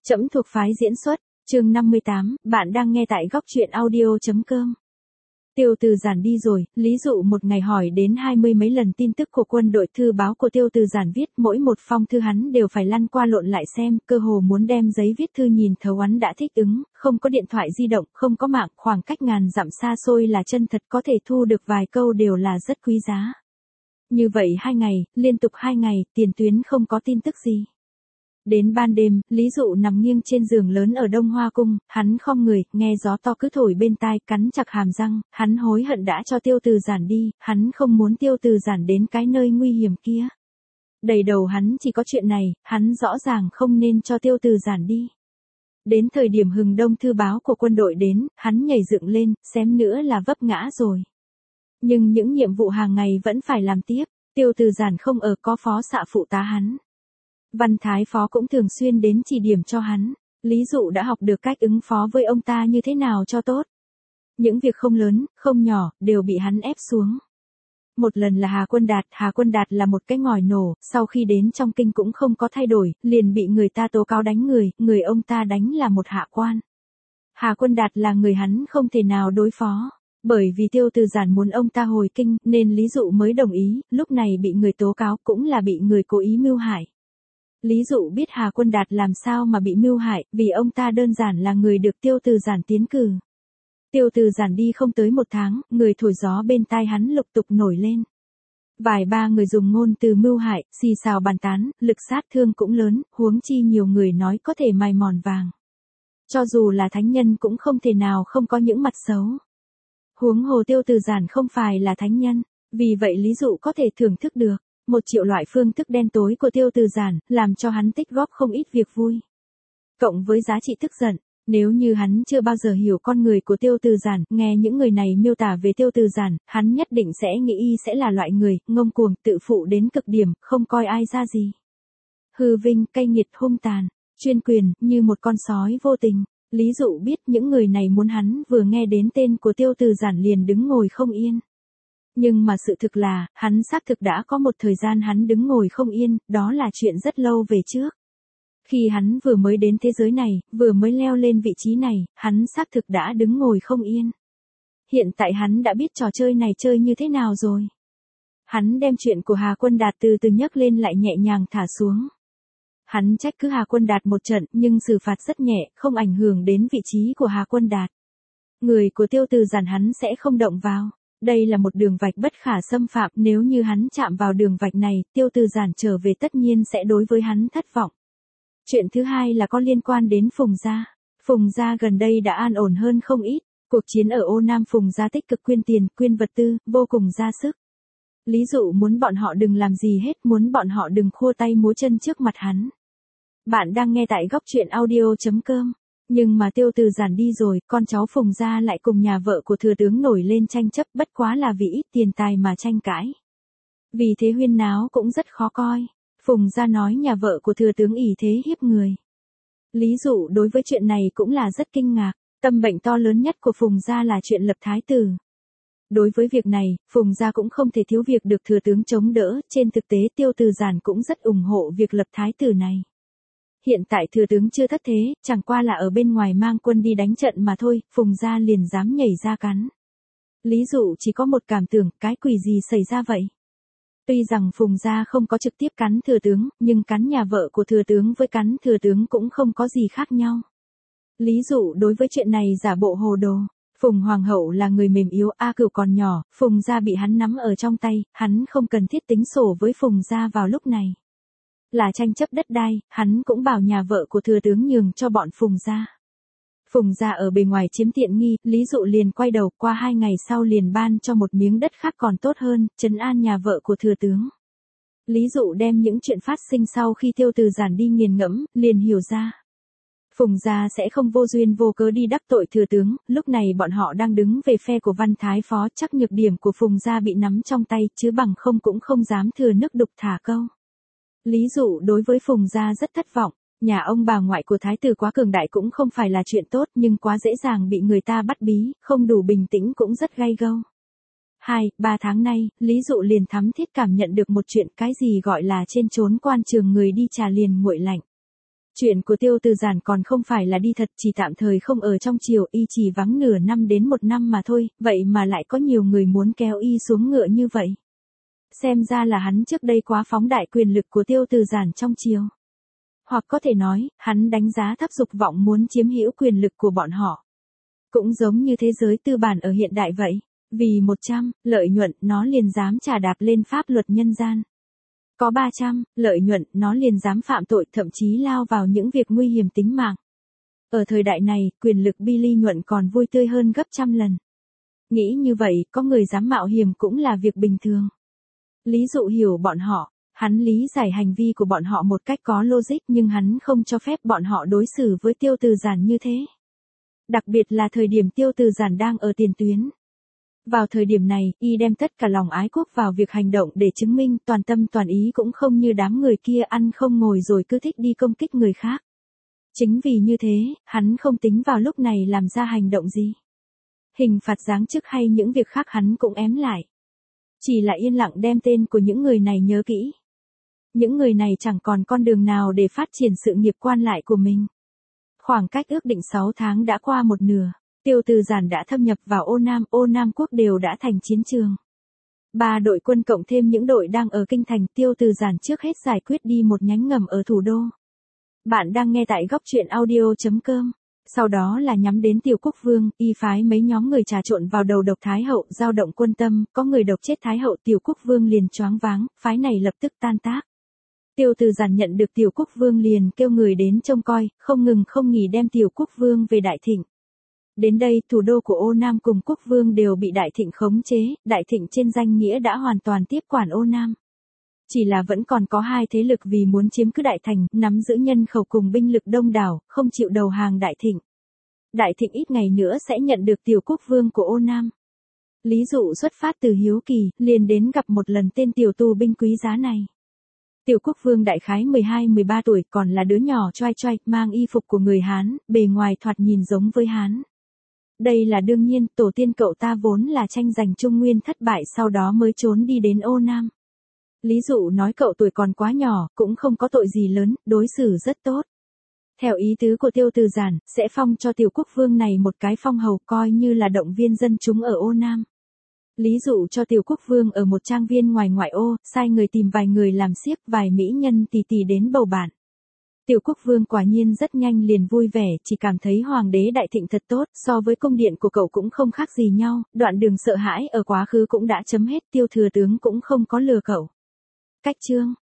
Trẫm thuộc phái diễn xuất, chương 58, bạn đang nghe tại góc truyện audio.com. Tiêu Từ Giản đi rồi, Lý Dụ một ngày hỏi đến 20 mấy lần tin tức của quân đội. Thư báo của Tiêu Từ Giản viết mỗi một phong thư hắn đều phải lăn qua lộn lại xem, cơ hồ muốn đem giấy viết thư nhìn thấu. Hắn đã thích ứng, không có điện thoại di động, không có mạng, khoảng cách ngàn dặm xa xôi là chân thật, có thể thu được vài câu đều là rất quý giá. Như vậy 2 ngày, liên tục 2 ngày, tiền tuyến không có tin tức gì. Đến ban đêm, Lý Dụ nằm nghiêng trên giường lớn ở Đông Hoa Cung, hắn khom người, nghe gió to cứ thổi bên tai, cắn chặt hàm răng, hắn hối hận đã cho Tiêu Từ Giản đi, hắn không muốn Tiêu Từ Giản đến cái nơi nguy hiểm kia. Đầy đầu hắn chỉ có chuyện này, hắn rõ ràng không nên cho Tiêu Từ Giản đi. Đến thời điểm hừng đông thư báo của quân đội đến, hắn nhảy dựng lên, xém nữa là vấp ngã rồi. Nhưng những nhiệm vụ hàng ngày vẫn phải làm tiếp, Tiêu Từ Giản không ở, có phó xạ phụ tá hắn. Văn Thái Phó cũng thường xuyên đến chỉ điểm cho hắn, Lý Dụ đã học được cách ứng phó với ông ta như thế nào cho tốt. Những việc không lớn, không nhỏ, đều bị hắn ép xuống. Một lần là Hà Quân Đạt là một cái ngòi nổ, sau khi đến trong kinh cũng không có thay đổi, liền bị người ta tố cáo đánh người ông ta đánh là một hạ quan. Hà Quân Đạt là người hắn không thể nào đối phó. Bởi vì Tiêu Từ Giản muốn ông ta hồi kinh, nên Lý Dụ mới đồng ý, lúc này bị người tố cáo cũng là bị người cố ý mưu hại. Lý Dụ biết Hà Quân Đạt làm sao mà bị mưu hại, vì ông ta đơn giản là người được Tiêu Từ Giản tiến cử. Tiêu Từ Giản đi không tới 1 tháng, người thổi gió bên tai hắn lục tục nổi lên. Vài ba người dùng ngôn từ mưu hại, xì xào bàn tán, lực sát thương cũng lớn, huống chi nhiều người nói có thể mài mòn vàng. Cho dù là thánh nhân cũng không thể nào không có những mặt xấu. Huống hồ Tiêu Từ Giản không phải là thánh nhân, vì vậy Lý Dụ có thể thưởng thức được 1 triệu loại phương thức đen tối của Tiêu Từ Giản, làm cho hắn tích góp không ít việc vui. Cộng với giá trị tức giận, nếu như hắn chưa bao giờ hiểu con người của Tiêu Từ Giản, nghe những người này miêu tả về Tiêu Từ Giản, hắn nhất định sẽ nghĩ y sẽ là loại người ngông cuồng, tự phụ đến cực điểm, không coi ai ra gì. Hư vinh, cay nghiệt, hung tàn, chuyên quyền, như một con sói vô tình. Lý Dụ biết những người này muốn hắn vừa nghe đến tên của Tiêu Từ Giản liền đứng ngồi không yên. Nhưng mà sự thực là, hắn xác thực đã có một thời gian hắn đứng ngồi không yên, đó là chuyện rất lâu về trước. Khi hắn vừa mới đến thế giới này, vừa mới leo lên vị trí này, hắn xác thực đã đứng ngồi không yên. Hiện tại hắn đã biết trò chơi này chơi như thế nào rồi. Hắn đem chuyện của Hà Quân Đạt từ từ nhấc lên lại nhẹ nhàng thả xuống. Hắn trách cứ Hà Quân Đạt một trận, nhưng xử phạt rất nhẹ, không ảnh hưởng đến vị trí của Hà Quân Đạt. Người của Tiêu Từ Giản hắn sẽ không động vào. Đây là một đường vạch bất khả xâm phạm, nếu như hắn chạm vào đường vạch này, Tiêu Từ Giản trở về tất nhiên sẽ đối với hắn thất vọng. Chuyện thứ hai là có liên quan đến Phùng gia. Phùng gia gần đây đã an ổn hơn không ít, cuộc chiến ở Ô Nam Phùng gia tích cực quyên tiền, quyên vật tư, vô cùng ra sức. Lý Dụ muốn bọn họ đừng làm gì hết, muốn bọn họ đừng khua tay múa chân trước mặt hắn. Bạn đang nghe tại góc truyện audio.com. Nhưng mà Tiêu Từ Giản đi rồi, con cháu Phùng gia lại cùng nhà vợ của thừa tướng nổi lên tranh chấp, bất quá là vì ít tiền tài mà tranh cãi. Vì thế huyên náo cũng rất khó coi. Phùng gia nói nhà vợ của thừa tướng ỷ thế hiếp người. Lý Dụ đối với chuyện này cũng là rất kinh ngạc, tâm bệnh to lớn nhất của Phùng gia là chuyện lập thái tử. Đối với việc này, Phùng gia cũng không thể thiếu việc được thừa tướng chống đỡ, trên thực tế Tiêu Từ Giản cũng rất ủng hộ việc lập thái tử này. Hiện tại thừa tướng chưa thất thế, chẳng qua là ở bên ngoài mang quân đi đánh trận mà thôi, Phùng gia liền dám nhảy ra cắn. Lý Dụ chỉ có một cảm tưởng, cái quỷ gì xảy ra vậy? Tuy rằng Phùng gia không có trực tiếp cắn thừa tướng, nhưng cắn nhà vợ của thừa tướng với cắn thừa tướng cũng không có gì khác nhau. Lý Dụ đối với chuyện này giả bộ hồ đồ. Phùng Hoàng hậu là người mềm yếu, A Cửu còn nhỏ, Phùng gia bị hắn nắm ở trong tay, hắn không cần thiết tính sổ với Phùng gia vào lúc này. Là tranh chấp đất đai, hắn cũng bảo nhà vợ của thừa tướng nhường cho bọn Phùng gia. Phùng gia ở bề ngoài chiếm tiện nghi, Lý Dụ liền quay đầu, qua 2 ngày sau liền ban cho một miếng đất khác còn tốt hơn, trấn an nhà vợ của thừa tướng. Lý Dụ đem những chuyện phát sinh sau khi Tiêu Từ Giản đi nghiền ngẫm, liền hiểu ra. Phùng gia sẽ không vô duyên vô cớ đi đắc tội thừa tướng, lúc này bọn họ đang đứng về phe của Văn Thái Phó, chắc nhược điểm của Phùng gia bị nắm trong tay, chứ bằng không cũng không dám thừa nước đục thả câu. Lý Dụ đối với Phùng gia rất thất vọng, nhà ông bà ngoại của thái tử quá cường đại cũng không phải là chuyện tốt, nhưng quá dễ dàng bị người ta bắt bí, không đủ bình tĩnh cũng rất gay gâu. 2-3 tháng nay, Lý Dụ liền thắm thiết cảm nhận được một chuyện, cái gì gọi là trên chốn quan trường người đi trà liền nguội lạnh. Chuyện của Tiêu Từ Giản còn không phải là đi thật, chỉ tạm thời không ở trong triều, y chỉ vắng nửa năm đến 1 năm mà thôi, vậy mà lại có nhiều người muốn kéo y xuống ngựa như vậy. Xem ra là hắn trước đây quá phóng đại quyền lực của Tiêu Từ Giản trong triều. Hoặc có thể nói, hắn đánh giá thấp dục vọng muốn chiếm hữu quyền lực của bọn họ. Cũng giống như thế giới tư bản ở hiện đại vậy, vì 100 lợi nhuận nó liền dám chà đạp lên pháp luật nhân gian. Có 300 lợi nhuận nó liền dám phạm tội, thậm chí lao vào những việc nguy hiểm tính mạng. Ở thời đại này, quyền lực bi ly nhuận còn vui tươi hơn gấp trăm lần. Nghĩ như vậy, có người dám mạo hiểm cũng là việc bình thường. Lý Dụ hiểu bọn họ, hắn lý giải hành vi của bọn họ một cách có logic, nhưng hắn không cho phép bọn họ đối xử với Tiêu Từ Giản như thế. Đặc biệt là thời điểm Tiêu Từ Giản đang ở tiền tuyến. Vào thời điểm này, y đem tất cả lòng ái quốc vào việc hành động để chứng minh toàn tâm toàn ý, cũng không như đám người kia ăn không ngồi rồi cứ thích đi công kích người khác. Chính vì như thế, hắn không tính vào lúc này làm ra hành động gì. Hình phạt giáng chức hay những việc khác hắn cũng ém lại. Chỉ là yên lặng đem tên của những người này nhớ kỹ. Những người này chẳng còn con đường nào để phát triển sự nghiệp quan lại của mình. Khoảng cách ước định 6 tháng đã qua một nửa. Tiêu Từ Giản đã thâm nhập vào Ô Nam quốc đều đã thành chiến trường. 3 đội quân cộng thêm những đội đang ở kinh thành, Tiêu Từ Giản trước hết giải quyết đi một nhánh ngầm ở thủ đô. Bạn đang nghe tại góc truyện audio.com. Sau đó là nhắm đến Tiểu Quốc Vương, y phái mấy nhóm người trà trộn vào đầu độc Thái hậu, dao động quân tâm, có người độc chết Thái hậu, Tiểu Quốc Vương liền choáng váng, phái này lập tức tan tác. Tiêu Từ Giản nhận được Tiểu Quốc Vương liền kêu người đến trông coi, không ngừng không nghỉ đem Tiểu Quốc Vương về Đại Thịnh. Đến đây, thủ đô của Ô Nam cùng Quốc Vương đều bị Đại Thịnh khống chế, Đại Thịnh trên danh nghĩa đã hoàn toàn tiếp quản Ô Nam. Chỉ là vẫn còn có 2 thế lực vì muốn chiếm cứ Đại Thành, nắm giữ nhân khẩu cùng binh lực đông đảo, không chịu đầu hàng Đại Thịnh. Đại Thịnh ít ngày nữa sẽ nhận được Tiểu Quốc Vương của Ô Nam. Lý Dụ xuất phát từ hiếu kỳ, liền đến gặp một lần tên tiểu tù binh quý giá này. Tiểu Quốc Vương đại khái 12-13 tuổi, còn là đứa nhỏ choai choai, mang y phục của người Hán, bề ngoài thoạt nhìn giống với Hán. Đây là đương nhiên, tổ tiên cậu ta vốn là tranh giành Trung Nguyên thất bại, sau đó mới trốn đi đến Ô Nam. Lý Dụ nói cậu tuổi còn quá nhỏ, cũng không có tội gì lớn, đối xử rất tốt. Theo ý tứ của Tiêu Từ Giản, sẽ phong cho Tiểu Quốc Vương này một cái phong hầu, coi như là động viên dân chúng ở Ô Nam. Lý Dụ cho Tiểu Quốc Vương ở một trang viên ngoài ngoại ô, sai người tìm vài người làm xiếc, vài mỹ nhân tì tì đến bầu bạn. Tiểu Quốc Vương quả nhiên rất nhanh liền vui vẻ, chỉ cảm thấy Hoàng đế Đại Thịnh thật tốt, so với cung điện của cậu cũng không khác gì nhau, đoạn đường sợ hãi ở quá khứ cũng đã chấm hết, Tiêu thừa tướng cũng không có lừa cậu. Cách chương